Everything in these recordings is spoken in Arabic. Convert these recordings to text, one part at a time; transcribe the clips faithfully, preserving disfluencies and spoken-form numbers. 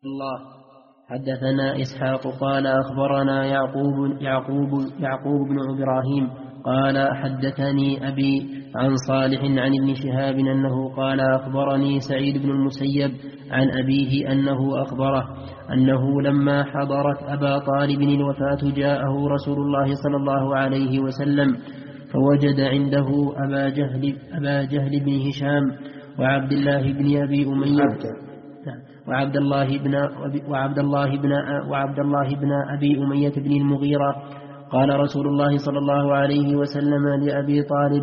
الله. حدثنا إسحاق قال أخبرنا يعقوب يعقوب يعقوب بن إبراهيم قال حدثني أبي عن صالح عن ابن شهاب أنه قال أخبرني سعيد بن المسيب عن أبيه أنه أخبره أنه لما حضرت أبا طالب الوفاة جاءه رسول الله صلى الله عليه وسلم فوجد عنده أبا جهل, أبا جهل بن هشام وعبد الله بن أبي أمية وعبد الله بن وعبد الله بن وعبد الله بن أبي أمية بن المغيرة. قال رسول الله صلى الله عليه وسلم لأبي طالب: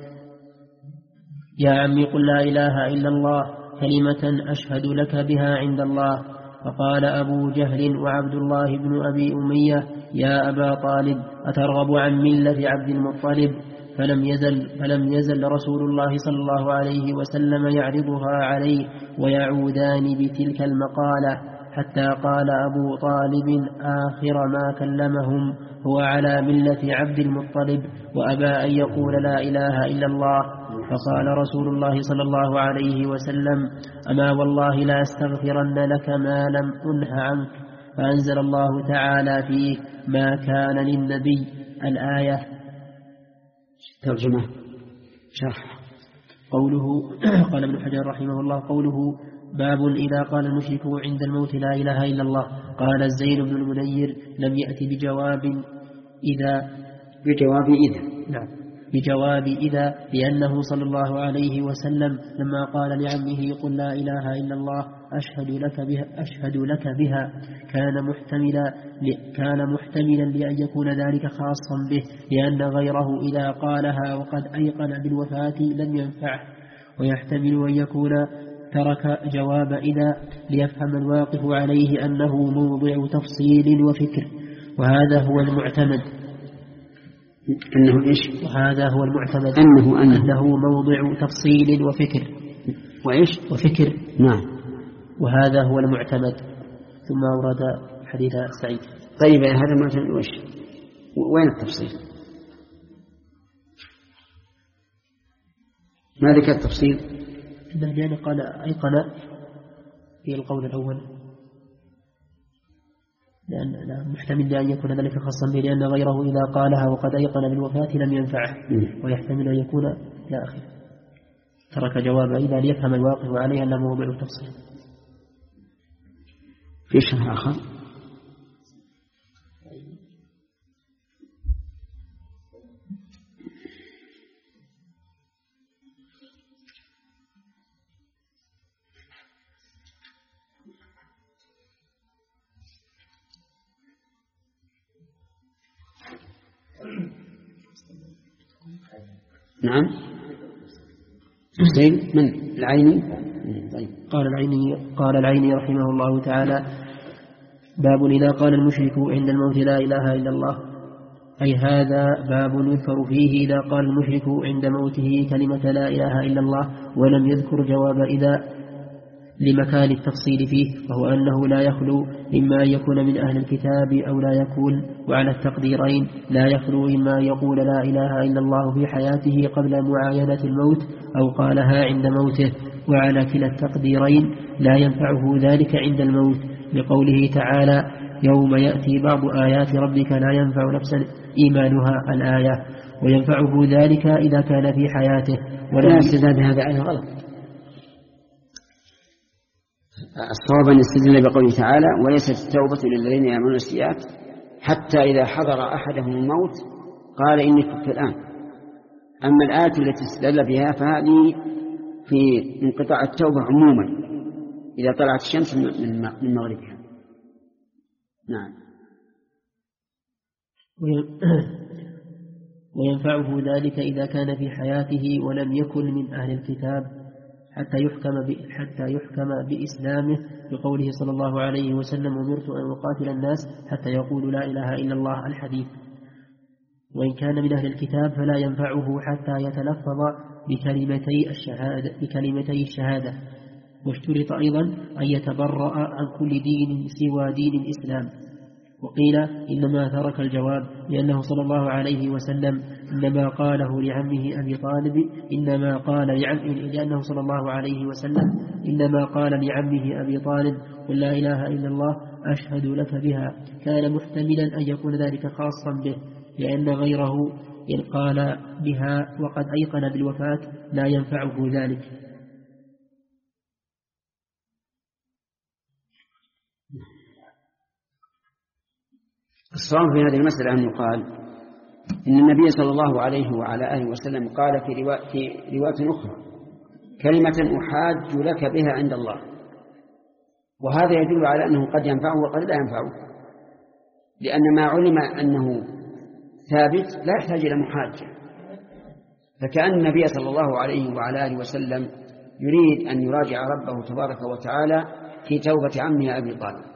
يا عمي قل لا إله إلا الله كلمة أشهد لك بها عند الله. فقال أبو جهل وعبد الله بن أبي أمية: يا أبا طالب أترغب عن ملة عبد المطلب؟ فلم يزل, فلم يزل رسول الله صلى الله عليه وسلم يعرضها عليه ويعودان بتلك المقالة حتى قال أبو طالب آخر ما كلمهم: هو على ملة عبد المطلب وأبى أن يقول لا إله إلا الله. فقال رسول الله صلى الله عليه وسلم: أما والله لا أستغفرن لك ما لم أنه عنك. فأنزل الله تعالى فيه: ما كان للنبي. الآية. ترجمة شرح. قوله قال ابن حجر رحمه الله: قوله باب إذا قال المشرك عند الموت لا إله إلا الله. قال الزين بن المنير: لم يأتي بجواب إذا بجواب إذا نعم بجواب إذا لأنه صلى الله عليه وسلم لما قال لعمه: قل لا إله إلا الله أشهد لك بها, أشهد لك بها كان محتملا كان محتملا لأن يكون ذلك خاصا به، لأن غيره إذا قالها وقد أيقن بالوفاة لم ينفعه. ويحتمل أن يكون ترك جواب إذا ليفهم الواقف عليه أنه موضع تفصيل وفكر، وهذا هو المعتمد. أنه إيش؟ وهذا هو المعتمد أنه, أنه. أنه موضع تفصيل وفكر وإيش؟ وفكر نعم. وهذا هو المعتمد. ثم أورد حديث سعيد. طيب هذا المعتمد وإيش؟ وين التفصيل؟ ما ذكر التفصيل؟ لأن قال أيقن في القول الأول، لأن محتمل لأن يكون ذلك خاصا به، لأن غيره إذا قالها وقد أيقن بالوفاة لم ينفعه. ويحتمل أن يكون لا أخير ترك جواب إذا ليفهم الواقف عليه أنه موضع التفصيل. في شرح آخر؟ نعم. تفصيل من العيني؟ طيب. قال العيني قال العيني رحمه الله تعالى: باب إذا قال المشرك عند الموت لا إله إلا الله، أي هذا باب يذكر فيه إذا قال المشرك عند موته كلمة لا إله إلا الله ولم يذكر جواب إذا لمكان التفصيل فيه، وهو أنه لا يخلو إما أن يكون من أهل الكتاب أو لا يكون، وعلى التقديرين لا يخلو إما أن يقول لا إله إلا الله في حياته قبل معاينة الموت أو قالها عند موته، وعلى كلا التقديرين لا ينفعه ذلك عند الموت، لقوله تعالى: يوم يأتي بعض آيات ربك لا ينفع نفسا إيمانها. الآية. وينفعه ذلك إذا كان في حياته. ولا استدلال بهذا آية غلط. الصواب أن يستدل بقوله تعالى: وليست التوبة للذين يعملون السيئات حتى إذا حضر أحدهم الموت قال إني تبت الآن. أما الآية التي استدل بها فهذه في انقطاع التوبة عموما إذا طلعت الشمس من مغربها. نعم. وينفعه ذلك إذا كان في حياته ولم يكن من أهل الكتاب حتى يحكم حتى يحكم بإسلامه، بقوله صلى الله عليه وسلم: أمرت أن أقاتل الناس حتى يقولوا لا إله إلا الله. الحديث. وإن كان من أهل الكتاب فلا ينفعه حتى يتلفظ بكلمتي الشهادة, بكلمتي الشهادة. واشترط أيضا أن يتبرأ عن كل دين سوى دين الإسلام. وقيل إنما ترك الجواب لأنه صلى الله عليه وسلم إنما قاله لعمه أبي طالب إنما قال لعمه لأنه صلى الله عليه وسلم إنما قال لعمه أبي طالب قل لا إله إلا الله أشهد لك بها، كان محتملا أن يكون ذلك خاصا به، لأن غيره إن قال بها وقد أيقن بالوفاة لا ينفعه ذلك. الصواب في هذه المسألة أن يقال إن النبي صلى الله عليه وعلى آله وسلم قال في رواية, في رواية أخرى كلمة أحاج لك بها عند الله، وهذا يدل على أنه قد ينفعه وقد لا ينفعه، لأن ما علم أنه ثابت لا يحتاج إلى محاجة. فكأن النبي صلى الله عليه وعلى آله وسلم يريد أن يراجع ربه تبارك وتعالى في توبة عمه أبي طالب،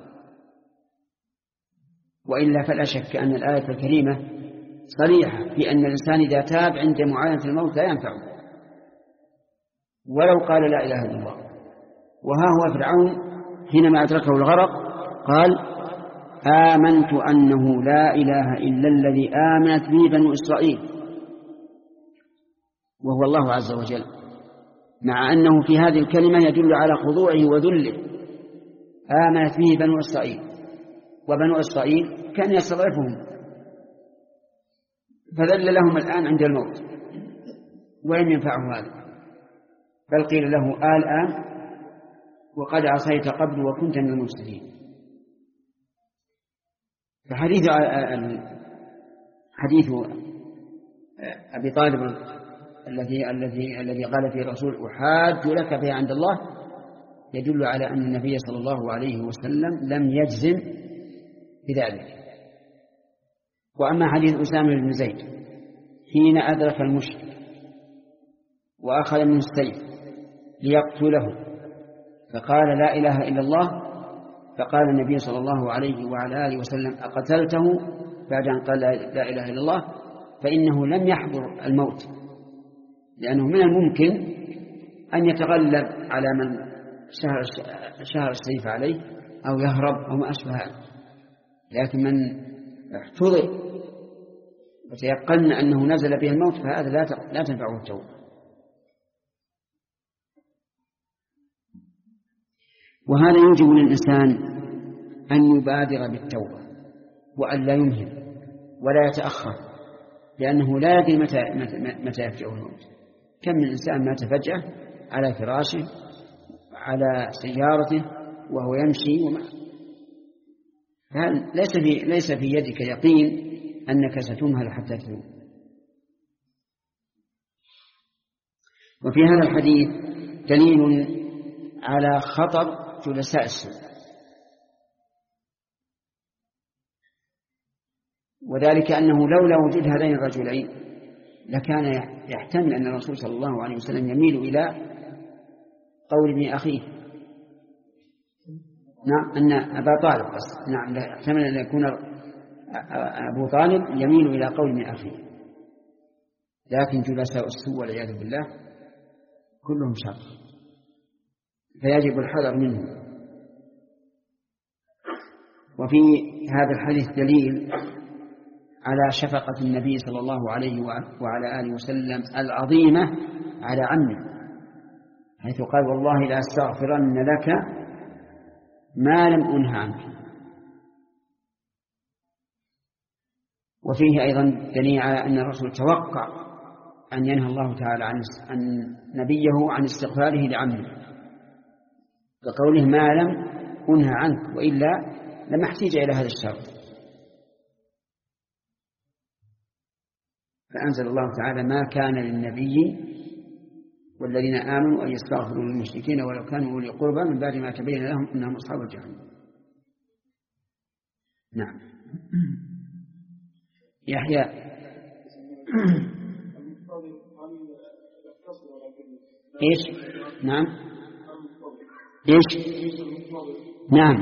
وإلا فلا شك أن الآية الكريمة صريحة في أن الإنسان إذا تاب عند معاينة الموت لا ينفعه ولو قال لا إله إلا الله. وها هو فرعون حينما أدركه الغرق قال آمنت أنه لا إله إلا الذي آمنت به بنو إسرائيل، وهو الله عز وجل، مع أنه في هذه الكلمة يدل على خضوعه وذله. آمنت به بنو إسرائيل، وبنو إسرائيل كان يستضعفهم فذل لهم الآن عند الموت ولم ينفعه هذا، بل قيل له الآن وقد عصيت قبل وكنت من المفسدين. فحديث حديث أبي طالب الذي الذي الذي قال فيه الرسول أحاج لك به عند الله يدل على أن النبي صلى الله عليه وسلم لم يجزم بذلك. وأما حديث أسامة بن زيد حين أدرك المشرك وأخذ منه السيف ليقتله فقال لا إله إلا الله، فقال النبي صلى الله عليه وعلى آله وسلم أقتلته بعد أن قال لا إله إلا الله، فإنه لم يحضر الموت، لأنه من الممكن أن يتغلب على من شهر, شهر السيف عليه أو يهرب أو ما أشبه هذا، لكن من احتضر وتيقن أنه نزل به الموت فهذا لا تنفعه التوبة. وهذا يوجب للإنسان أن يبادر بالتوبة وأن لا يمهل ولا يتأخر، لأنه لا يدري متى, متى يفجأه الموت. كم من إنسان مات فجأة على فراشه على سيارته وهو يمشي وما ليس في, ليس في يدك يقين أنك ستمهل حتى تموت. وفي هذا الحديث دليل على خطر جلساء السوء، وذلك أنه لولا وجود هذين الرجلين لكان يحتمل أن الرسول صلى الله عليه وسلم يميل إلى قول ابن أخيه، نعم أن أبا طالب بس نعم لا يحتمل أن يكون أبو طالب يميل إلى قول ابن أخيه، لكن جلساء السوء والعياذ بالله كلهم شر، فيجب الحذر منه. وفي هذا الحديث دليل على شفقة النبي صلى الله عليه وعلى آله وسلم العظيمة على عمه، حيث قال والله لا أستغفرن لك ما لم أنه عنك. وفيه أيضا دليل على أن الرسول توقع أن ينهى الله تعالى عن نبيه عن استغفاره لعمه كقوله ما لم أنه عنك وإلا لم احتاج إلى هذا الشر. فأنزل الله تعالى ما كان للنبي والذين آمنوا أن يستغفروا للمشركين ولو كانوا أولي قربى من بعد ما تبين لهم أنهم أصحاب الجحيم. نعم. يحيى إيش؟ نعم إيش؟ نعم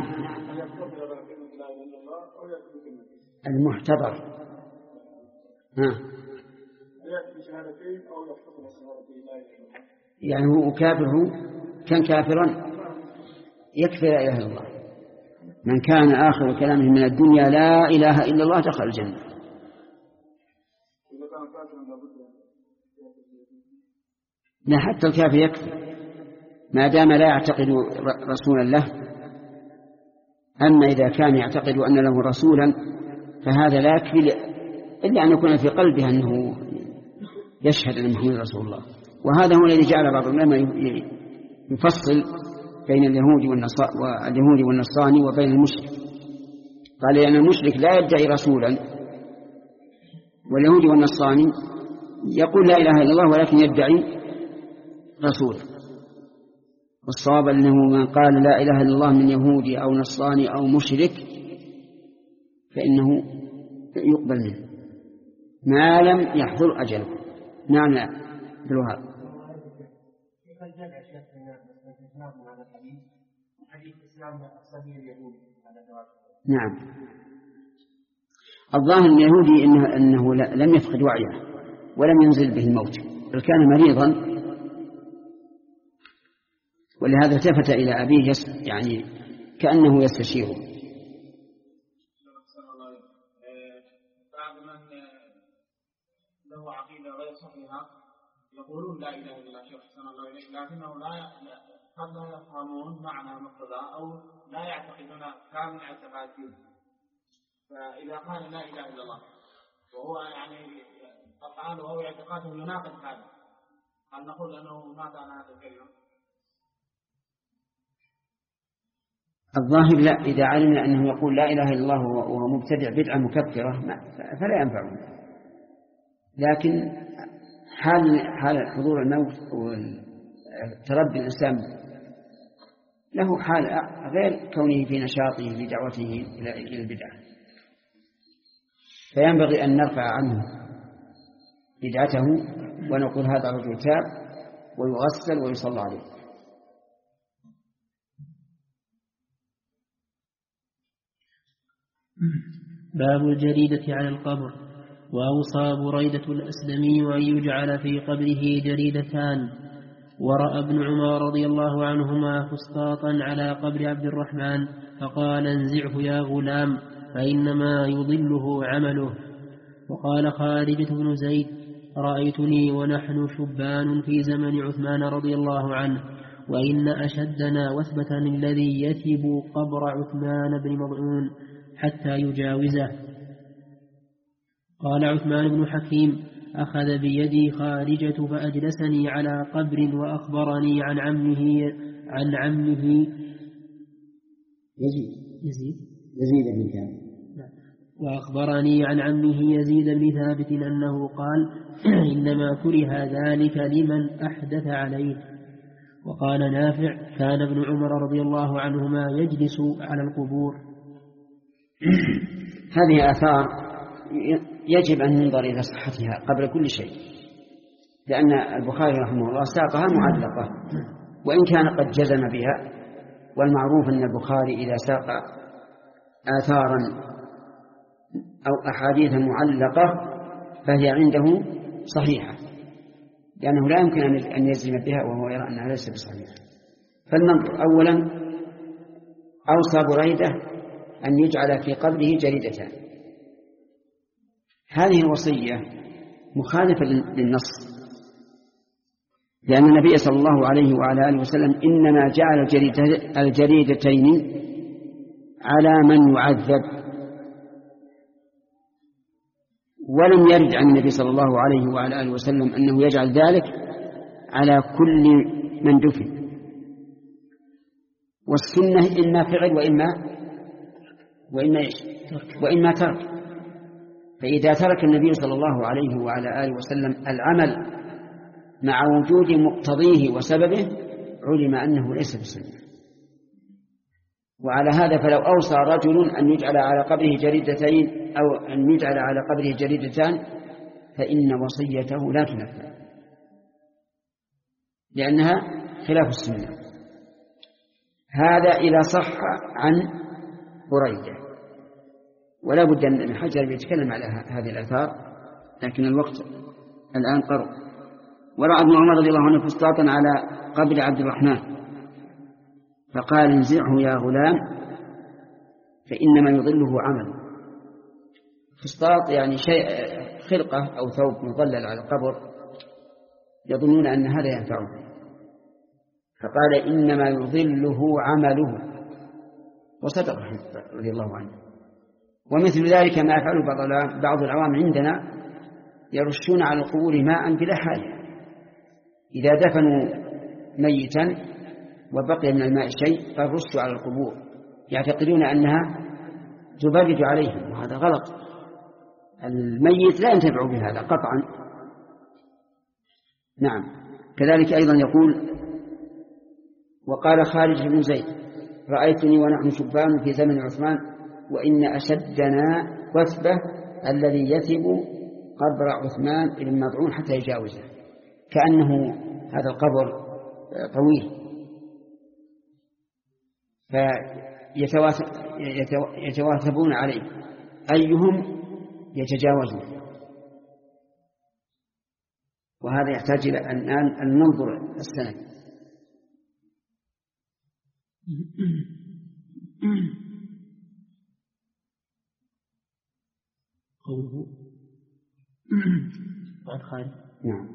المحتضر. ها يعني هو كافر، كان كافرا يكفي لا إله إلا الله من كان آخر كلامه من الدنيا لا إله إلا الله دخل الجنة. لا، حتى الكافر يكفي ما دام لا يعتقد رسولا له. أما إذا كان يعتقد أن له رسولا فهذا لا يكفي إلا أن يكون في قلبه أنه يشهد أن محمد رسول الله. وهذا هو الذي جعل بعض العلماء يفصل بين اليهود واليهود والنصراني وبين المشرك. قال لأن المشرك لا يدعي رسولا، واليهود والنصراني يقول لا إله إلا الله ولكن يدعي رسولا. والصواب أنه من قال لا إله إلا الله من يهودي أو نصراني أو مشرك فإنه يقبل منه ما لم يحضر أجله. نعم لا بالوهاب. نعم، الظاهر من اليهودي إنه, إنه لم يفقد وعيه ولم ينزل به الموت، بل كان مريضا، ولهذا التفت إلى أبيه يعني كأنه يستشيره. بعض من له عقيدة غير صحيحة يقولون لا إله إلا الله شيخ حسن الله إليك، لكنه لا قد لا يفهمون معنى مقتضى أو لا يعتقدون كامل اعتقاد فيه. فإذا قال لا إله إلا الله وهو يعني أفعاله وهو اعتقاده يناقض هذا، هل نقول أنه مات عن هذا الكلمة؟ الظاهر لا، إذا علم أنه يقول لا إله إلا الله وهو مبتدع بدعة مكفرة فلا ينفعه. لكن حال حال حضور الموت وتردد الإنسان له حال غير كونه في نشاطه في دعوته إلى البدعة، فينبغي أن نرفع عنه بدعته ونقول هذا رجل تاب ويغسل ويصلى عليه. باب الجريدة على القبر. وأوصى بريدة الأسلمي أن يجعل في قبره جريدتان. ورأى ابن عمر رضي الله عنهما فسطاطا على قبر عبد الرحمن فقال انزعه يا غلام فإنما يضله عمله. وقال خارجة بن زيد رأيتني ونحن شبان في زمن عثمان رضي الله عنه وإن أشدنا وثبة الذي يثب قبر عثمان بن مضعون حتى يجاوزه. قال عثمان بن حكيم أخذ بيدي خارجة فأجلسني على قبر وأخبرني عن عمه عن عمه يزيد يزيد يزيد بن ثابت وأخبرني عن عمه يزيد بن ثابت أنه قال إنما كره ذلك لمن أحدث عليه. وقال نافع كان ابن عمر رضي الله عنهما يجلس على القبور. هذه آثار يجب أن ننظر إلى صحتها قبل كل شيء، لأن البخاري رحمه الله ساقها معلقة وإن كان قد جزم بها، والمعروف أن البخاري إذا ساق آثارا أو أحاديث معلقة فهي عنده صحيحة، لأنه لا يمكن أن يجزم بها وهو يرى أنها ليست بصحيحة. فلننظر. أولا أوصى بريدة أن يجعل في قبره جريدتان. هذه الوصية مخالفة للنص، لأن النبي صلى الله عليه وعلى آله وسلم إنما جعل الجريدتين على من يعذب، ولم يرد عن النبي صلى الله عليه وعلى آله وسلم أنه يجعل ذلك على كل من دفن. والسنة إما فعل وإما وإما إيش وإما ترك. فإذا ترك النبي صلى الله عليه وعلى آله وسلم العمل مع وجود مقتضيه وسببه علم أنه ليس بسنة. وعلى هذا فلو أوصى رجل أن يجعل على قبره جريدتين أو أن يجعل على قبره جريدتان فإن وصيته لا تنفذ، لأنها خلاف السنة. هذا إذا صح عن بريدة. ولا بد أن الحجر يتكلم على هذه الآثار، لكن الوقت الآن قرب. ورأى ابن عمر رضي الله عنه فسطاطا على قبر عبد الرحمن فقال انزعه يا غلام فإنما يضله عمله. فسطاط يعني شيء خرقة أو ثوب مظلل على القبر يظنون أن هذا ينفعه، فقال إنما يضله عمله، وصدق رضي الله عنه. ومثل ذلك ما يفعله بعض العوام عندنا، يرشون على القبور ماء بلا حاجة. إذا دفنوا ميتا وبقي من الماء شيء فالرشوا على القبور، يعتقدون أنها تبرد عليهم، وهذا غلط. الميت لا ينتفع بهذا قطعا. نعم. كذلك أيضا يقول: وقال خالد بن زيد: رأيتني ونحن شبان في زمن عثمان وإن أشدنا وثبة الذي يثب قبر عثمان بن مضعون حتى يجاوزه، كأنه هذا القبر طويل فيتواثبون عليه أيهم يتجاوزون. وهذا يحتاج إلى أن ننظر السند. قوله وعن خارج نعم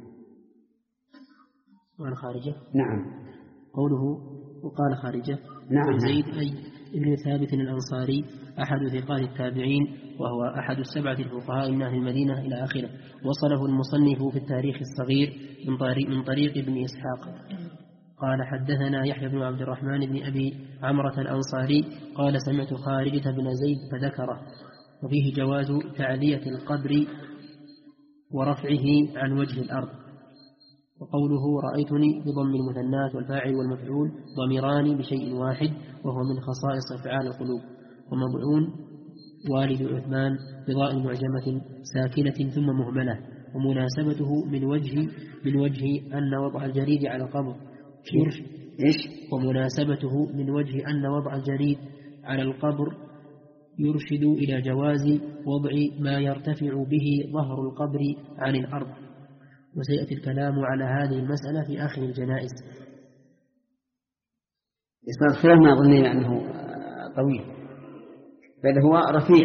وعن خارجة نعم قوله وقال خارجة نعم زيد أي ابن ثابت الأنصاري أحد ثقات التابعين، وهو أحد السبعة الفقهاء من أهل المدينة إلى آخره. وصله المصنف في التاريخ الصغير من طريق, من طريق ابن إسحاق قال: حدثنا يحيى بن عبد الرحمن بن أبي عمرة الأنصاري قال: سمعت خارجة بن زيد فذكره. وفيه جواز تعلية القبر ورفعه عن وجه الأرض. وقوله رأيتني بضم المثنات والفاعل والمفعول ضميران بشيء واحد، وهو من خصائص أفعال القلوب. ومضعون والد عثمان بضاء معجمة ساكنة ثم مهملة. ومناسبته من وجه من وجه أن وضع الجريد على القبر إيش؟ ومناسبته من وجه أن وضع الجريد على القبر يرشد إلى جواز وضع ما يرتفع به ظهر القبر عن الأرض. وسيأتي الكلام على هذه المسألة في آخر الجنائز. إسناد الخلاف ما أظن أنه طويل، بل هو رفيع،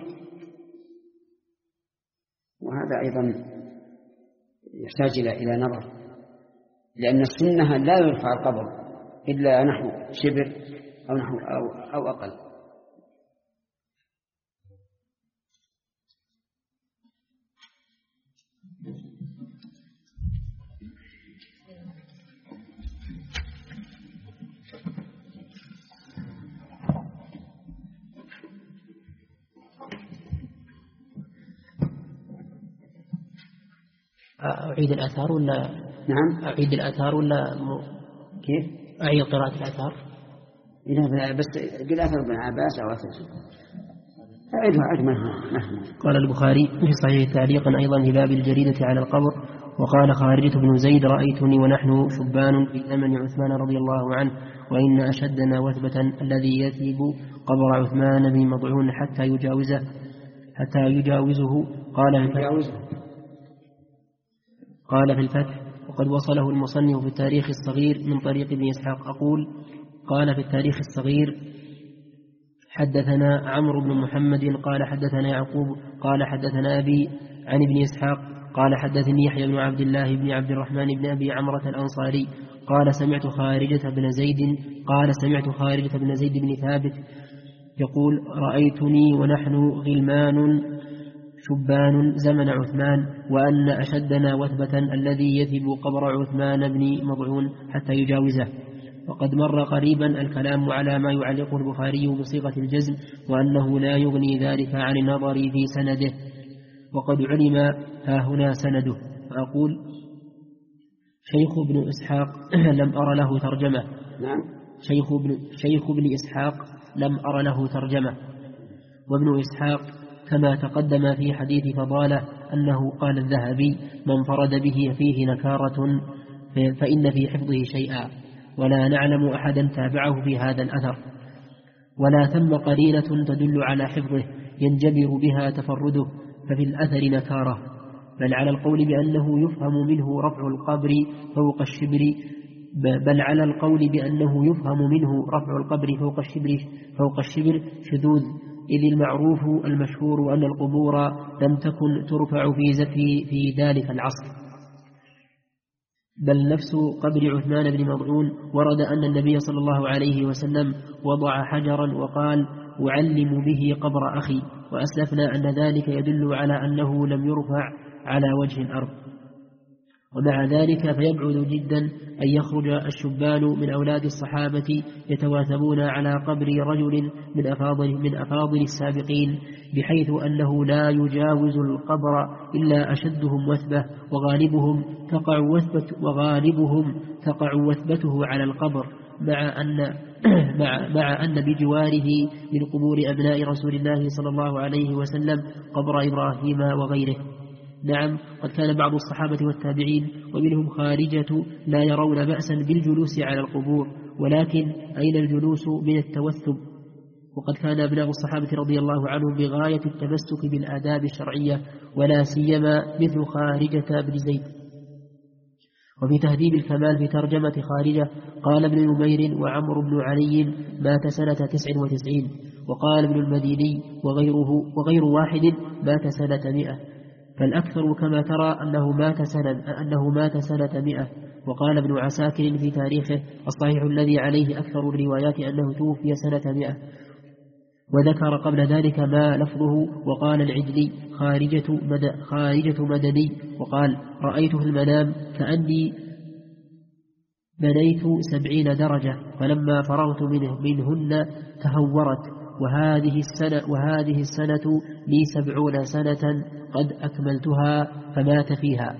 وهذا أيضا يحتاج إلى نظر، لأن السنة لا يرفع القبر إلا نحو شبر أو نحو أو, أو أقل. أعيد الآثار ولا نعم أعيد الآثار ولا م... كيف أعيد قراءة الآثار؟ لا بس قل آثار ابن عباس أو آثار أعيدها أعيد مهما. قال البخاري في صحيح تعليقا أيضا في باب الجريدة على القبر: وقال خارجة بن زيد: رأيتني ونحن شبان في زمن عثمان رضي الله عنه وإن أشدنا وثبة الذي يثيب قبر عثمان بن مضعون حتى يجاوزه حتى يجاوزه. قال يجاوزه قال في الفتح: وقد وصله المصنف في التاريخ الصغير من طريق ابن إسحاق. أقول: قال في التاريخ الصغير: حدثنا عمرو بن محمد قال حدثنا يعقوب قال حدثنا أبي عن ابن إسحاق قال حدثني يحيى بن عبد الله بن عبد الرحمن بن أبي عمرة الأنصاري قال: سمعت خارجة بن زيد قال سمعت خارجة بن زيد بن ثابت يقول: رأيتني ونحن غلمان شبان زمن عثمان وأن أشدنا وثبة الذي يثب قبر عثمان بن مضعون حتى يجاوزه. وقد مر قريبا الكلام على ما يعلقه البخاري بصيغة الجزم، وأنه لا يغني ذلك عن النظر في سنده، وقد علم ها هنا سنده. فأقول: شيخ ابن إسحاق لم أر له ترجمة. نعم. شيخ ابن, شيخ ابن إسحاق لم أر له ترجمة. وابن إسحاق كما تقدم في حديث فضالة أنه قال الذهبي: من فرد به فيه نكارة فإن في حفظه شيئا، ولا نعلم أحدا تابعه في هذا الأثر، ولا ثم قرينة تدل على حفظه ينجبر بها تفرده، ففي الأثر نكارة، بل على القول بأنه يفهم منه رفع القبر فوق الشبر بل على القول بأنه يفهم منه رفع القبر فوق الشبر, فوق الشبر شذوذ، إذ المعروف المشهور أن القبور لم تكن ترفع في زفي في ذلك العصر. بل نفس قبر عثمان بن مضعون ورد أن النبي صلى الله عليه وسلم وضع حجرا وقال أعلم به قبر أخي، وأسلفنا أن ذلك يدل على أنه لم يرفع على وجه الأرض. ومع ذلك فيبعد جدا أن يخرج الشبان من أولاد الصحابة يتواثبون على قبر رجل من أفاضل, من أفاضل السابقين، بحيث أنه لا يجاوز القبر إلا أشدهم وثبة، وغالبهم تقع وثبة وغالبهم تقع وثبته على القبر، مع أن مع, مع أن بجواره من قبور أبناء رسول الله صلى الله عليه وسلم قبر إبراهيم وغيره. نعم، قد كان بعض الصحابة والتابعين ومنهم خارجة لا يرون بأسا بالجلوس على القبور، ولكن أين الجلوس من التوثب؟ وقد كان أبناء الصحابة رضي الله عنهم بغاية التمسك بالآداب الشرعية، ولا سيما مثل خارجة بن زيد. وفي تهذيب الكمال في ترجمة خارجة قال ابن نمير وعمر بن علي مات سنة تسع وتسعين، وقال ابن المديني وغيره وغير واحد مات سنة مئة، فالأكثر كما ترى أنه مات سنة, أنه مات سنة مئة. وقال ابن عساكر في تاريخه الصحيح الذي عليه أكثر الروايات أنه توفي سنة مئة، وذكر قبل ذلك ما لفظه. وقال العجلي خارجة, مد خارجة مدني، وقال رأيته في المنام كأني بنيت سبعين درجة، فلما فرغت منه منهن تهورت، وهذه السنة, وهذه السنة لي سبعون سنة قد أكملتها فمات فيها.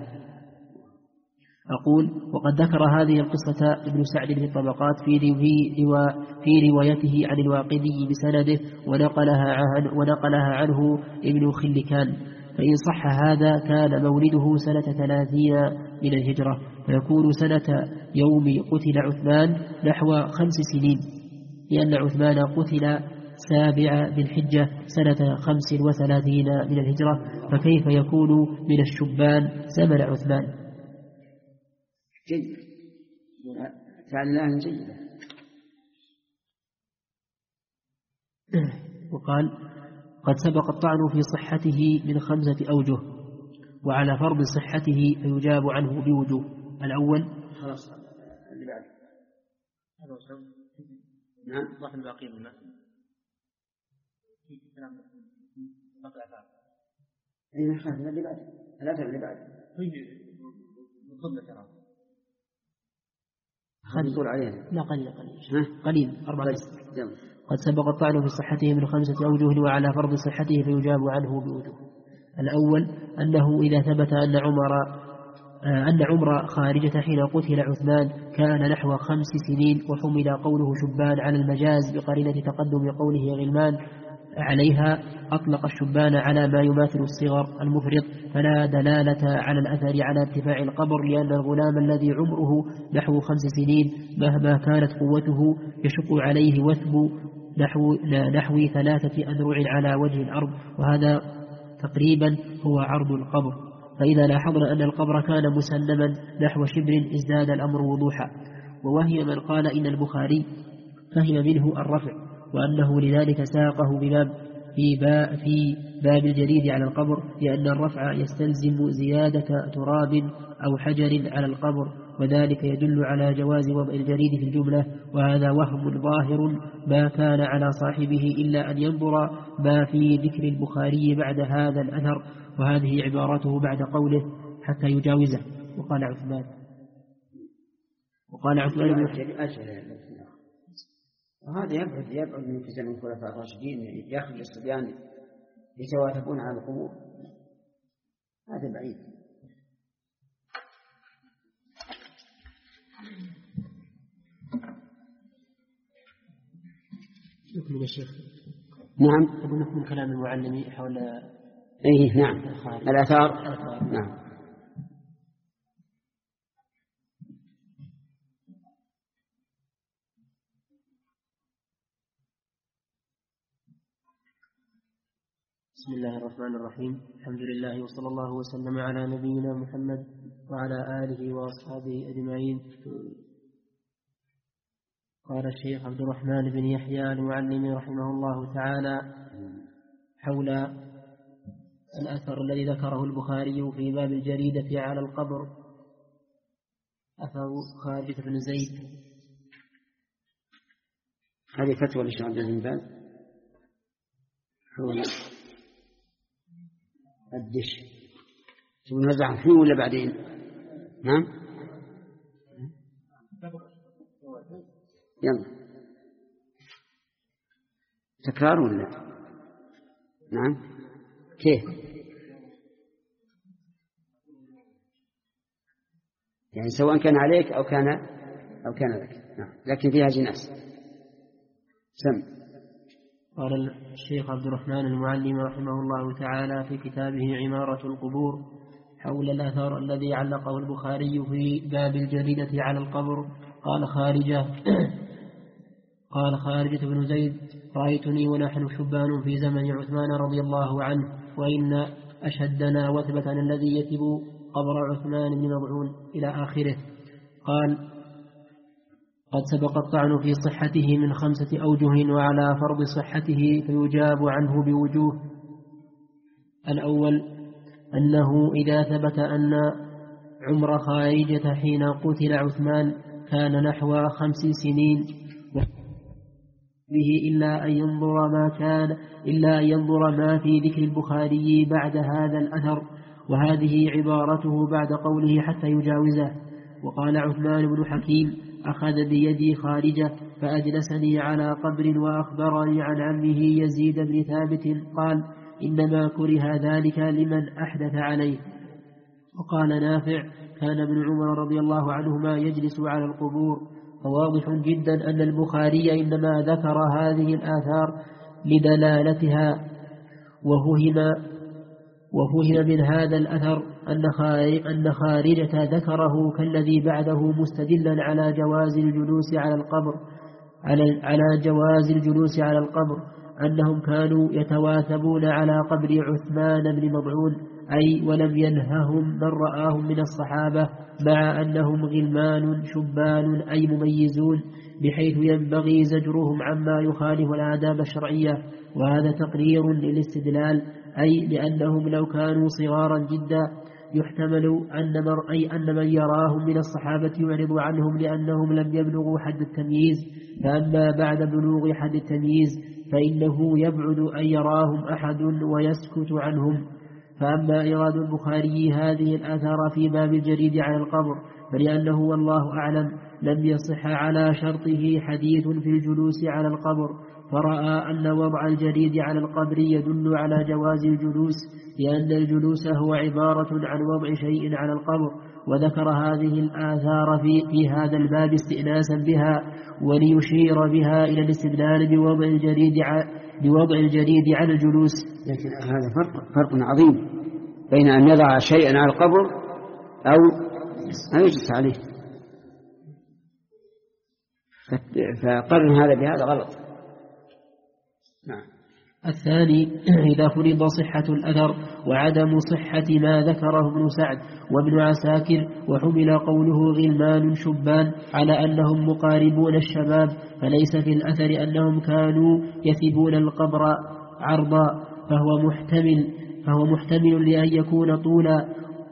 أقول وقد ذكر هذه القصة ابن سعد في الطبقات في, روا في روايته عن الواقدي بسنده، ونقلها, عن ونقلها عنه ابن خلكان. فإن صح هذا كان مولده سنة ثلاثين من الهجرة، فيكون سنة يوم قتل عثمان نحو خمس سنين، لأن عثمان قتل سابع بالحجة سنة خمس وثلاثين من الهجرة، فكيف يكون من الشبان زمن عثمان؟ جيد، تعالى جيدة. وقال قد سبق الطعن في صحته من خمسة أوجه، وعلى فرض صحته فيجاب عنه بوجوه. الأول خلاص اللي بعد نعم ضح الباقي من الناس أي نخاف اللي بعد ثلاثة اللي بعد قبل كلام خليل يقول علينا لا قليل قليل قليل أربعة. قد سبق الطعن في صحته من خمسة أوجه، وعلى فرض صحته فيجاب عنه بوجوه. الأول أنه إذا ثبت أن عمر أن عمر خارجة حين قتل عثمان كان نحو خمس سنين، وحمل قوله شبان على المجاز بقرينة تقدم قوله غلمان عليها، أطلق الشبان على ما يماثل الصغر المفرط، فلا دلالة على الأثر على ارتفاع القبر، لأن الغلام الذي عمره نحو خمس سنين مهما كانت قوته يشق عليه وثب نحو, نحو ثلاثة أذرع على وجه الأرض، وهذا تقريبا هو عرض القبر. فإذا لاحظنا أن القبر كان مسلما نحو شبر ازداد الأمر وضوحا. ووهي من قال إن البخاري فهم منه الرفع، وأنه لذلك ساقه بباب في باب, في باب الجريد على القبر، لأن الرفع يستلزم زيادة تراب أو حجر على القبر، وذلك يدل على جواز وضع الجريد في الجملة، وهذا وهم ظاهر ما كان على صاحبه إلا أن ينظر ما في ذكر البخاري بعد هذا الأثر، وهذه عبارته بعد قوله حتى يجاوزه. وقال عثمان وقال عثمان بن وهذا يبعد يبعد من كتاب الخلفاء الراشدين يخرج الصبيان يتواثبون على القبور، هذا بعيد. نكمل الشيخ. نعم أبو نكمل كلام المعلم حول أيه نعم الآثار. نعم. بسم الله الرحمن الرحيم، الحمد لله وصلى الله وسلم على نبينا محمد وعلى آله وأصحابه أجمعين. قال الشيخ عبد الرحمن بن يحيى المعلم رحمه الله تعالى حول الأثر الذي ذكره البخاري في باب الجريدة على القبر، أثر خارجة بن زيد. هذه فتوى للشيخ عبد العزيز بن باز حول الدش ونزع فيه ولا بعدين؟ نعم يلا تكرار ولا نعم كيف يعني سواء كان عليك أو كان أو كان لك، نعم. لكن فيها جناس. سم. قال الشيخ عبد الرحمن المعلم رحمه الله تعالى في كتابه عمارة القبور حول الأثر الذي علقه البخاري في باب الجريدة على القبر. قال خارجة قال خارجة بن زيد: رأيتني ونحن شبان في زمن عثمان رضي الله عنه، وإن أشدنا وثبة الذي يتب قبر عثمان بن مضعون إلى آخره. قال: قد سبق الطعن في صحته من خمسة أوجه، وعلى فرض صحته فيجاب عنه بوجوه. الأول أنه إذا ثبت أن عمر خارجة حين قتل عثمان كان نحو خمس سنين به إلا أن ينظر ما كان إلا أن ينظر ما في ذكر البخاري بعد هذا الأثر، وهذه عبارته بعد قوله حتى يجاوزه. وقال عثمان بن حكيم: أخذ بيدي خارجة فأجلسني على قبر وأخبرني عن عمه يزيد بن ثابت قال: إنما كره ذلك لمن أحدث عليه. وقال نافع: كان ابن عمر رضي الله عنهما يجلس على القبور. فواضح جدا أن البخاري إنما ذكر هذه الآثار لدلالتها، وفهم وفهم من هذا الأثر أن خارجة ذكره كالذي بعده مستدلا على جواز الجلوس على القبر على على جواز الجلوس على القبر أنهم كانوا يتواثبون على قبر عثمان بن مضعون، أي ولم ينههم من رآهم من الصحابة، مع أنهم غلمان شبان أي مميزون، بحيث ينبغي زجرهم عما يخالف الآداب الشرعية. وهذا تقرير للاستدلال، أي لأنهم لو كانوا صغارا جدا يحتمل أن مر أي أن من يراهم من الصحابة يعرض عنهم لأنهم لم يبلغوا حد التمييز. فأما بعد بلوغ حد التمييز فإنه يبعد أن يراهم أحد ويسكت عنهم. فأما إيراد البخاري هذه الآثار في باب الجريد على القبر فلأنه والله أعلم لم يصح على شرطه حديث في الجلوس على القبر، فرأى أن وضع الجريد على القبر يدل على جواز الجلوس، لأن الجلوس هو عبارة عن وضع شيء على القبر. وذكر هذه الآثار في, في هذا الباب استئناسا بها، وليشير بها إلى الاستدلال بوضع الجريد بوضع الجريد على الجلوس. لكن هذا فرق, فرق عظيم بين أن يضع شيئا على القبر أو أن يجلس عليه، فقرن هذا بهذا غلط. نعم. الثاني إذا فرض صحة الأثر وعدم صحة ما ذكره ابن سعد وابن عساكر، وحمل قوله غلمان شبان على أنهم مقاربون الشباب، فليس في الأثر أنهم كانوا يثبون القبر عرضا، فهو محتمل فهو محتمل لأن يكون طولا،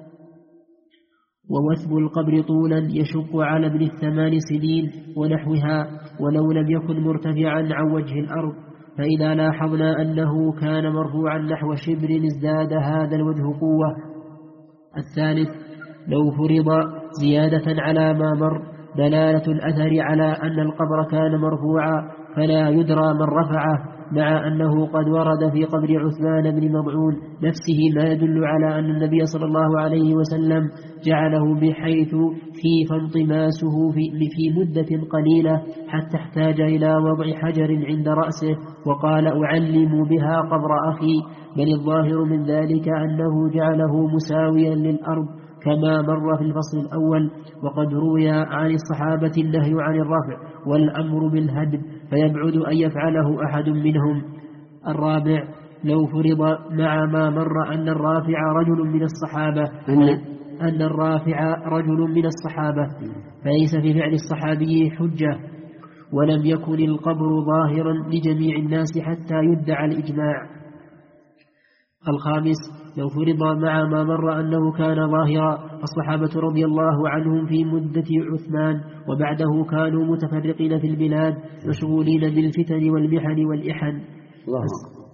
ووثب القبر طولا يشق على ابن الثمان سنين ونحوها، ولو لم يكن مرتفعا عن وجه الأرض. فإذا لاحظنا أنه كان مرفوعا نحو شبر ازداد هذا الوجه قوة. الثالث لو فرض زيادة على ما مر دلالة الأثر على أن القبر كان مرفوعا فلا يدرى من رفعه، مع أنه قد ورد في قبر عثمان بن مضعون نفسه ما يدل على أن النبي صلى الله عليه وسلم جعله بحيث خيف انطماسه في, في مدة قليلة حتى احتاج إلى وضع حجر عند رأسه وقال: أعلم بها قبر أخي. بل الظاهر من ذلك أنه جعله مساويا للأرض كما مر في الفصل الأول. وقد روي عن الصحابة النهي عن الرفع والأمر بالهدم، فيبعد أن يفعله أحد منهم. الرابع لو فرض مع ما مر أن الرافع رجل من الصحابة أن الرافع رجل من الصحابة فليس في فعل الصحابي حجة، ولم يكن القبر ظاهرا لجميع الناس حتى يدعى الإجماع. الخامس: لو فرض مع ما مر أنه كان ظاهرا، فالصحابة رضي الله عنهم في مدة عثمان وبعده كانوا متفرقين في البلاد مشغولين بالفتن والمحن والإحن. الله.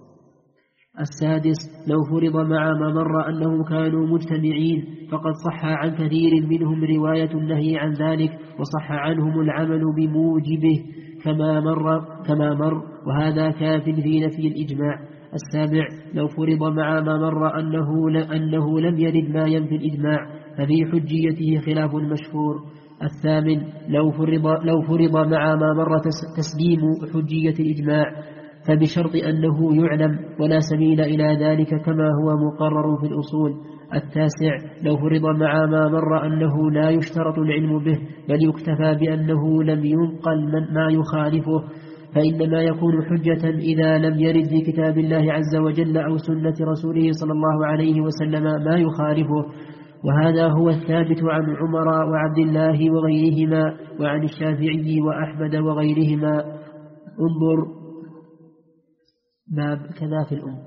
السادس: لو فرض مع ما مر أنهم كانوا مجتمعين، فقد صح عن كثير منهم رواية النهي عن ذلك، وصح عنهم العمل بموجبه كما مر, كما مر وهذا كاف في نفي الإجماع. السابع: لو فرض مع ما مر أنه, أنه لم يرد ما ينفي الإجماع، ففي حجيته خلاف مشهور. الثامن: لو فرض, لو فرض مع ما مر تسليم حجية الإجماع، فبشرط أنه يعلم ولا سبيل إلى ذلك كما هو مقرر في الأصول. التاسع: لو فرض مع ما مر أنه لا يشترط العلم به، بل يكتفى بأنه لم ينقل من ما يخالفه، فإنما يكون حجة إذا لم يرد في كتاب الله عز وجل أو سنة رسوله صلى الله عليه وسلم ما يخالفه، وهذا هو الثابت عن عمر وعبد الله وغيرهما، وعن الشافعي وأحمد وغيرهما. انظر باب كذا في الأم.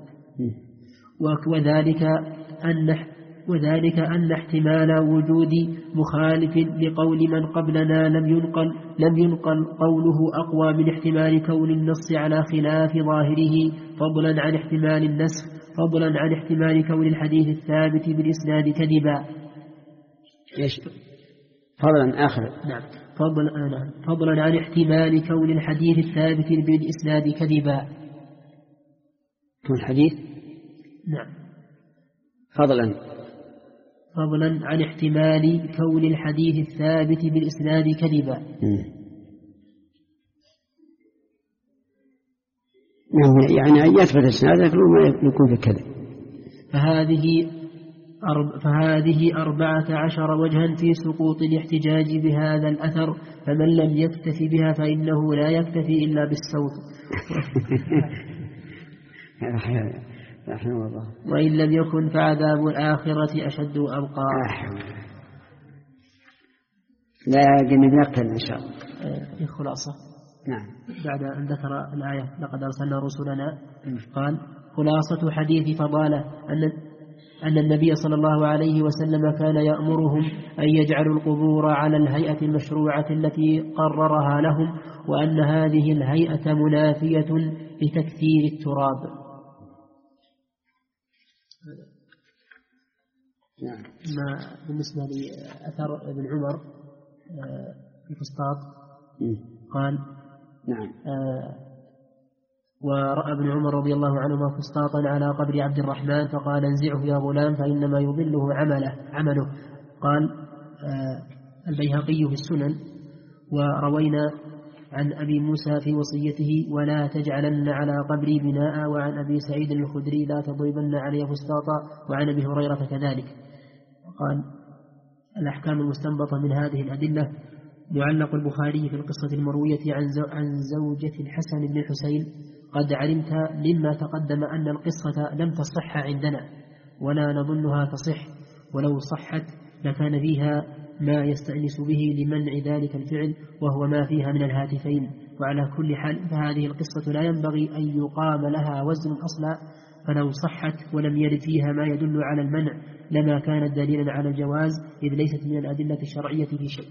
وذلك أن وذلك أن احتمال وجود مخالف لقول من قبلنا لم ينقل لم ينقل قوله أقوى من احتمال كون النص على خلاف ظاهره، فضلا عن احتمال النسخ فضلا عن احتمال كون الحديث الثابت بالإسناد كذبا. إيش؟ فضلا آخر. نعم. فضلا فضلا عن احتمال كون الحديث الثابت بالإسناد كذبا. كون الحديث؟ نعم. فضلا فضلا عن احتمال كون الحديث الثابت بالإسناد كذبا. يعني أن يثبت الإسناد ما يكون في كذب. فهذه أرب فهذه أربعة عشر وجها في سقوط الاحتجاج بهذا الأثر، فمن لم يكتفي بها فإنه لا يكتفي إلا بالصوت. وإن لم يكن فعذاب الآخرة أشد وأبقى. لا جميل نقتل إن شاء الله. في خلاصة. نعم. بعد أن ذكر الآية لقد أرسلنا رسلنا، قال: خلاصة حديث فضالة أن أن النبي صلى الله عليه وسلم كان يأمرهم أن يجعلوا القبور على الهيئة المشروعة التي قررها لهم، وأن هذه الهيئة منافية لتكثير التراب. نعم. ما بالنسبة لأثر ابن عمر في فسطاط قال: نعم. آه ورأى ابن عمر رضي الله عنهما فسطاطا على قبر عبد الرحمن، فقال: انزعه يا غلام فإنما يضله عمله عمله قال آه البيهقي في السنن. وروينا عن أبي موسى في وصيته: ولا تجعلن على قبري بناء. وعن أبي سعيد الخدري: لا تضربن علي فسطاطا. وعن أبي هريرة كذلك. قال: الأحكام المستنبطة من هذه الأدلة: معلق البخاري في القصة المروية عن زوجة الحسن بن الحسين: قد علمت مما تقدم أن القصة لم تصح عندنا ولا نظنها تصح، ولو صحت لكان فيها ما يستأنس به لمنع ذلك الفعل، وهو ما فيها من الهاتفين. وعلى كل حال فهذه القصة لا ينبغي أن يقام لها وزن أصلا، فلو صحت ولم يرد فيها ما يدل على المنع لما كانت دليلا على الجواز، إذ ليست من الأدلة الشرعية في شيء.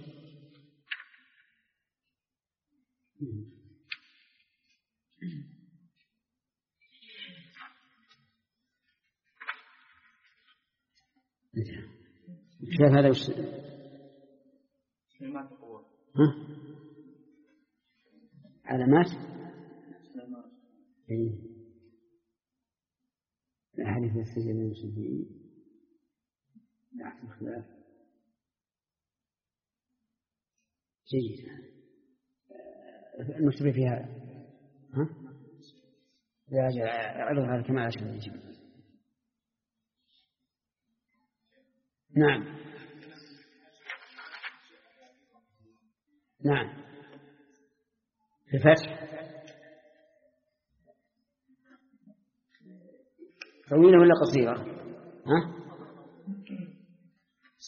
كيف هذا وش... ها؟ علامات ايه الأحاديث السجن المسجين لا خلاف جيد. المكتوب فيها ها؟ لا أعرض على كما أشهد يجب. نعم نعم الفتح طويلة ولا قصيرة؟ ها؟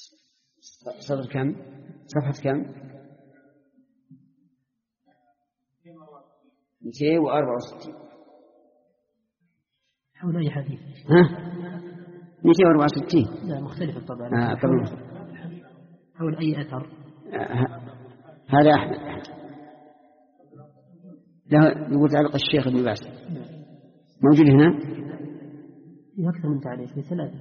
صفحة كم؟ صفحة كم؟ مئتين وأربعة وستين. حول أي حديث؟ ها؟ مئتين وأربعة وستين. لا مختلف الطبع. آه حول, حول أي أثر؟ آه هذا أحمد. لا يقول تعلق الشيخ ابن باز موجود هنا. في أكثر من تعليق، في ثلاثة.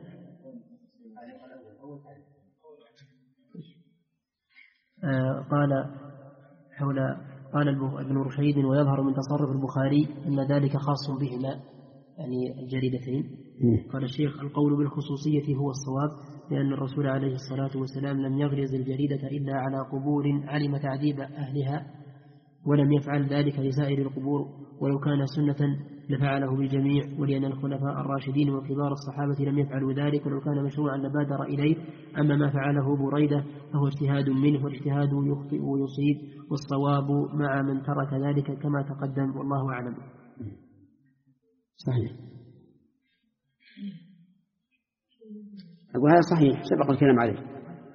آه قال حول قال ابن رشيد ويظهر من تصرف البخاري أن ذلك خاص بهما، يعني الجريدتين. قال الشيخ القول بالخصوصية هو الصواب، لأن الرسول عليه الصلاة والسلام لم يغرز الجريدة إلا على قبور علم تعذيب أهلها، ولم يفعل ذلك لسائر القبور، ولو كان سنة لفعله بالجميع، ولأن الخلفاء الراشدين وكبار الصحابة لم يفعلوا ذلك، ولو كان مشروعا لبادر إليه. أما ما فعله بريدة فهو اجتهاد منه، والاجتهاد يخطئ ويصيب، والصواب مع من ترك ذلك كما تقدم، والله أعلم. صحيح. أقول هذا صحيح، سبق الكلام عليه.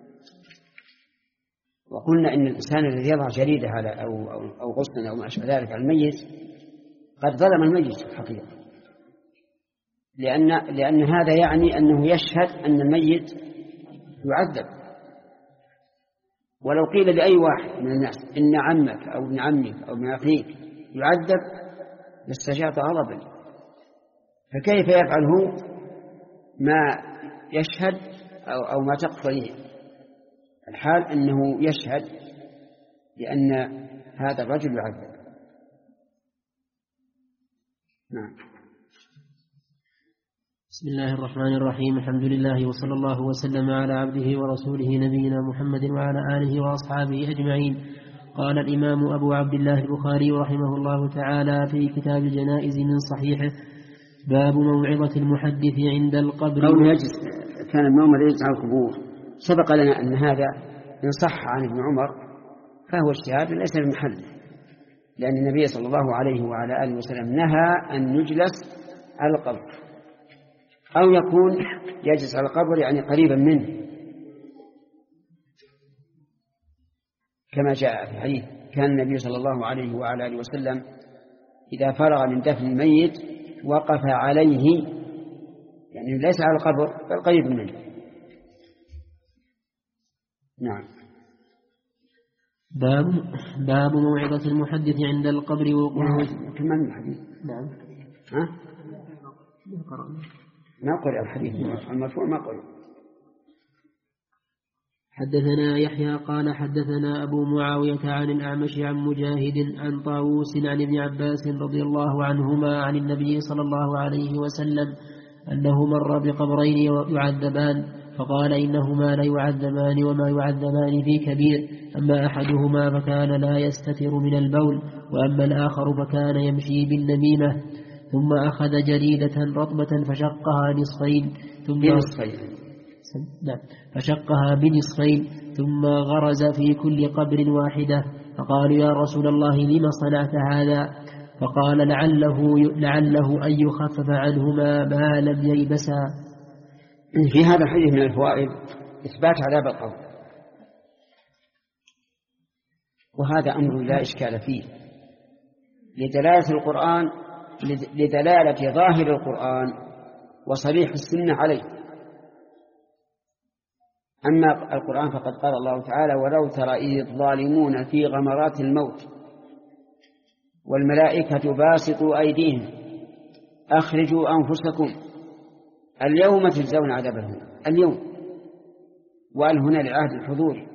وقلنا إن الإنسان الذي يضع جريدة على أو أو, أو غصن أو ما أشبه ذلك على الميت قد ظلم الميت في الحقيقة، لأن لأن هذا يعني أنه يشهد أن الميت يعذب. ولو قيل لأي واحد من الناس إن عمك أو ابن عمك أو ابن أخيك يعذب لاستجعت غضبا، فكيف يفعل هو ما يشهد أو, أو ما تقتضيه الحال أنه يشهد لأن هذا الرجل يعذب. نعم. بسم الله الرحمن الرحيم. الحمد لله وصلى الله وسلم على عبده ورسوله نبينا محمد وعلى آله وأصحابه أجمعين. قال الإمام أبو عبد الله البخاري رحمه الله تعالى في كتاب الجنائز من صحيحه: باب موعظة المحدث عند القبر. قول يجلس كان المؤمن يجلس على القبور، سبق لنا أن هذا إن صح عن ابن عمر فهو اجتهاد ليس بمحل، لأن النبي صلى الله عليه وعلى آله وسلم نهى أن يجلس على القبر، أو يكون يجلس على القبر يعني قريبا منه، كما جاء في حديث كان النبي صلى الله عليه وعلى آله وسلم إذا فرغ من دفن الميت وقف عليه، يعني ليس على القبر بل قريب منه. نعم. باب باب موعظة المحدث عند القبر وقعود. كمان الحديث. نعم. ها؟ ما قرأ الحديث المرفوع ما قرأ. حدثنا يحيى قال حدثنا أبو معاوية عن الأعمش عن مجاهد عن طاووس عن ابن عباس رضي الله عنهما عن النبي صلى الله عليه وسلم أنه مر بقبرين يعذبان، فقال إنهما لا يعذبان وما يعذبان في كبير، أما أحدهما فكان لا يستتر من البول، وأما الآخر فكان يمشي بالنميمة. ثم أخذ جريدة رطبة فشقها نصفين ثم فشقها بنصفين ثم غرز في كل قبر واحدة، فقالوا يا رسول الله لما صنعت هذا؟ فقال لعله, لعله أن يخفف عنهما ما لم ييبسا. في هذا الحديث من الفوائد إثبات عذاب القبر، وهذا أمر لا إشكال فيه لدلالة القرآن لدلالة ظاهر القرآن وصريح السنة عليه. أما القرآن فقد قال الله تعالى: ولو ترى إذ الظالمون في غمرات الموت والملائكة باسطوا أيديهم أخرجوا أنفسكم اليوم تجزون عذاب الهون. اليوم وقال هنا لعهد الحضور،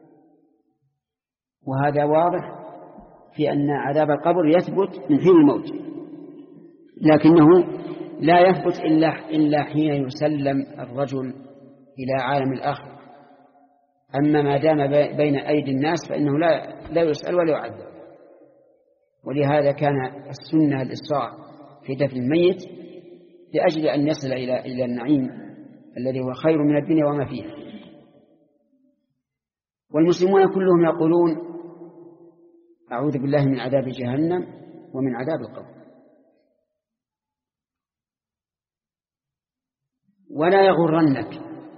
وهذا واضح في أن عذاب القبر يثبت من حين الموت، لكنه لا يثبت إلا, إلا حين يسلم الرجل إلى عالم الآخر. أما ما دام بين أيدي الناس فإنه لا, لا يسأل ولا يعذب. ولهذا كان السنة الإسراع في دفن الميت لأجل أن يصل إلى إلى النعيم الذي هو خير من الدنيا وما فيها. والمسلمون كلهم يقولون: أعوذ بالله من عذاب جهنم ومن عذاب القبر. ولا يغرنك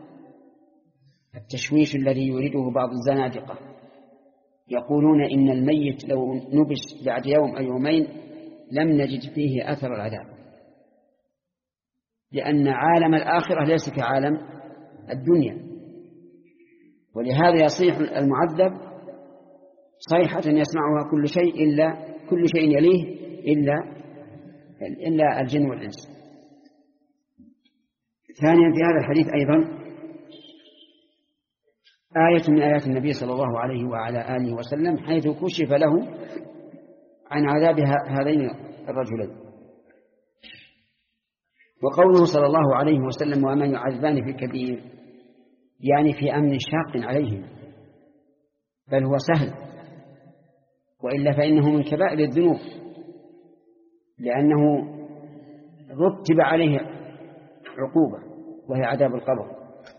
التشويش الذي يريده بعض الزنادقة، يقولون إن الميت لو نبش بعد يوم أو يومين لم نجد فيه أثر العذاب، لأن عالم الآخرة ليس كعالم الدنيا، ولهذا يصيح المعذب صيحة يسمعها كل شيء إلا كل شيء يليه إلا إلا الجن والإنس. ثانيا في هذا الحديث أيضا آية من آيات النبي صلى الله عليه وعلى آله وسلم، حيث كشف له عن عذاب هذين الرجلين. وقوله صلى الله عليه وسلم ومن يعذبان في الكبير، يعني في أمن شاق عليهم، بل هو سهل، وإلا فإنه من كبائر الذنوب، لأنه رتب عليه عقوبة وهي عذاب القبر.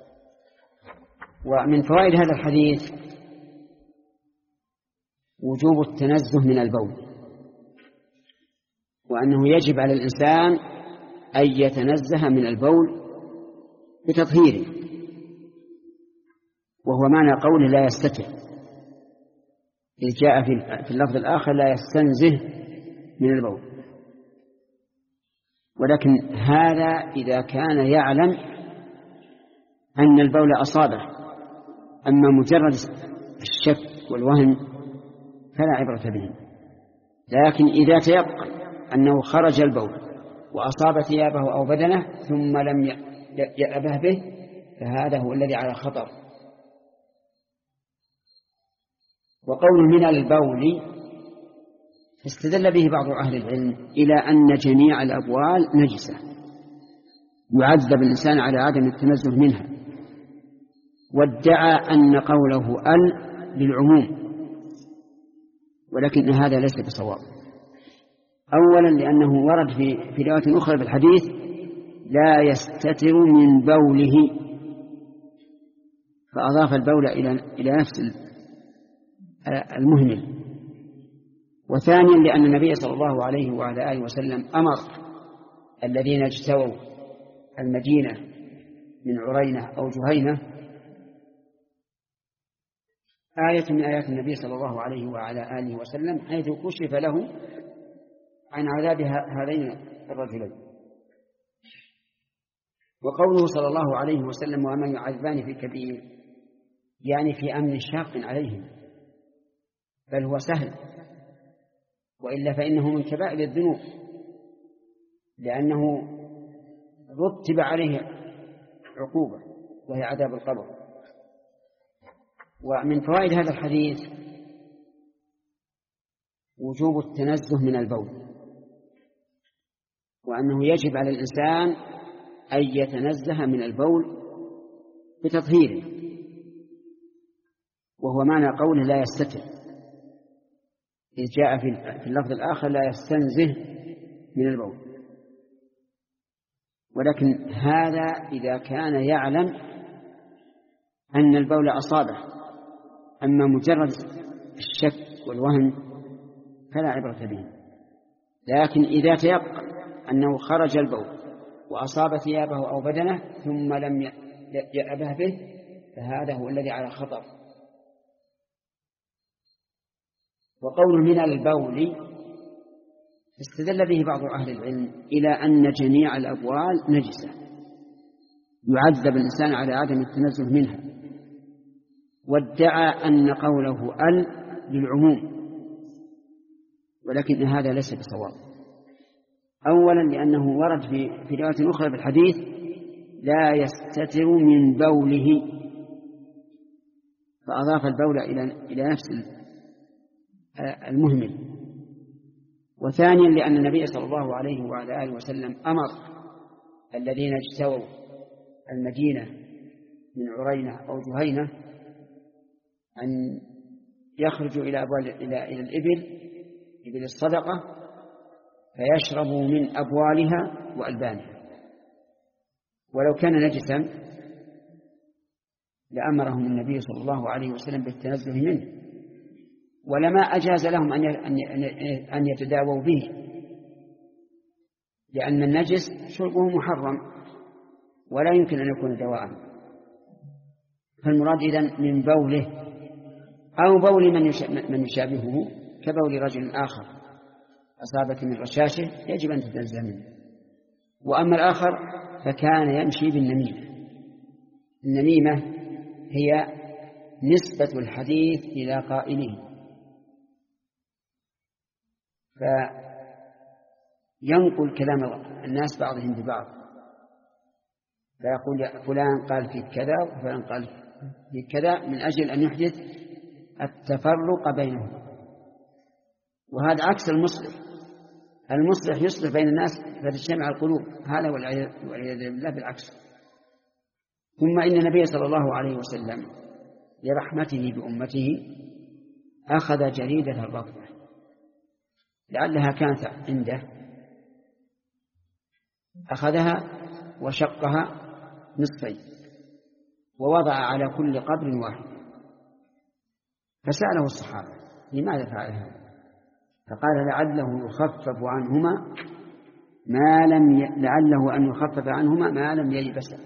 ومن فوائد هذا الحديث وجوب التنزه من البول، وأنه يجب على الإنسان أن يتنزه من البول بتطهيره، وهو معنى قوله لا يستتر، إذ جاء في اللفظ الآخر لا يستنزه من البول. ولكن هذا إذا كان يعلم أن البول أصابه، أما مجرد الشك والوهم فلا عبرة به. لكن إذا تيقن أنه خرج البول وأصاب ثيابه أو بدنه ثم لم يأبه به، فهذا هو الذي على خطر. وقول من البول استدل به بعض أهل العلم إلى أن جميع الأبوال نجسة، يعذب الإنسان على عدم التنزه منها، وادعى أن قوله أل للعموم، ولكن هذا ليس بصواب. أولا لأنه ورد في في رواية أخرى في الحديث لا يستتر من بوله، فأضاف البول إلى إلى نفس المهمل. وثانيا لأن النبي صلى الله عليه وعلى آله وسلم أمر الذين اجتووا المدينة من عرينة أو جهينة، آية من آيات النبي صلى الله عليه وعلى آله وسلم، حيث كشف له عن عذاب هذين الرجلين. وقوله صلى الله عليه وسلم ومن يعذبان في الكبير، يعني في أمن شاق عليهم، بل هو سهل، وإلا فإنه من كبائر الذنوب، لأنه رتب عليه عقوبة وهي عذاب القبر. ومن فوائد هذا الحديث وجوب التنزه من البول، وأنه يجب على الإنسان أن يتنزه من البول بتطهيره، وهو معنى قوله لا يستتر، إذ جاء في اللفظ الآخر لا يستنزه من البول. ولكن هذا إذا كان يعلم أن البول أصابه، أما مجرد الشك والوهم فلا عبرة به. لكن إذا تيقن أنه خرج البول وأصاب ثيابه أو بدنه ثم لم يأبه به، فهذا هو الذي على خطر. وقول من البول استدل به بعض أهل العلم إلى أن جميع الأبوال نجسة، يعذب الإنسان على عدم التنزه منها، وادعى أن قوله أل للعموم، ولكن هذا ليس بصواب. أولا لأنه ورد في في رواية أخرى في الحديث لا يستتر من بوله، فأضاف البول إلى إلى نفس المهمل. وثانيا لأن النبي صلى الله عليه وعلى آله وسلم أمر الذين اجتووا المدينة من عرينة أو جهينة أن يخرجوا إلى أبوال إلى إلى الإبل إبل الصدقة فيشربوا من أبوالها وألبانها، ولو كان نجسا لأمرهم النبي صلى الله عليه وسلم بالتنزه منه، ولما أجاز لهم أن أن يتداووا به، لأن النجس شربه محرم ولا يمكن أن يكون دواء. فالمراد إذن من بوله أو بول من من يشابهه كبول رجل آخر أصابك من رشاشة يجب أن تتنزه منه. وأما الآخر فكان يمشي بالنميمة. النميمة هي نسبة الحديث إلى قائله، فينقل كلام الناس بعضهم ببعض، فيقول فلان قال في كذا وفلان قال في كذا من أجل أن يحدث التفرق بينهم. وهذا عكس المصلح. المصلح يصلح بين الناس فتجتمع القلوب، هذا والعياذ بالله بالعكس. ثم إن النبي صلى الله عليه وسلم لرحمته بأمته أخذ جريدة الرطبة لعلها كانت عنده، أخذها وشقها نصفين ووضع على كل قبر واحد. فسأله الصحابة لماذا فعل هذا؟ فقال لعله يخفف عنهما ما لم ي... لعله أن يخفف عنهما ما لم ييبسا.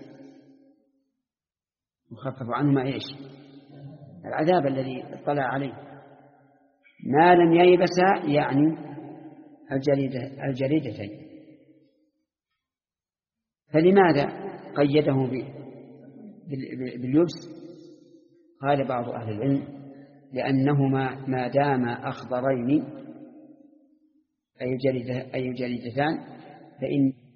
يخفف عنهما إيش؟ العذاب الذي اطلع عليه. ما لم ييبسا يعني الجريدة الجريدتين. فلماذا قيده باليبس؟ قال بعض أهل العلم لأنهما ما دام أخضرين أي جريدتان فإن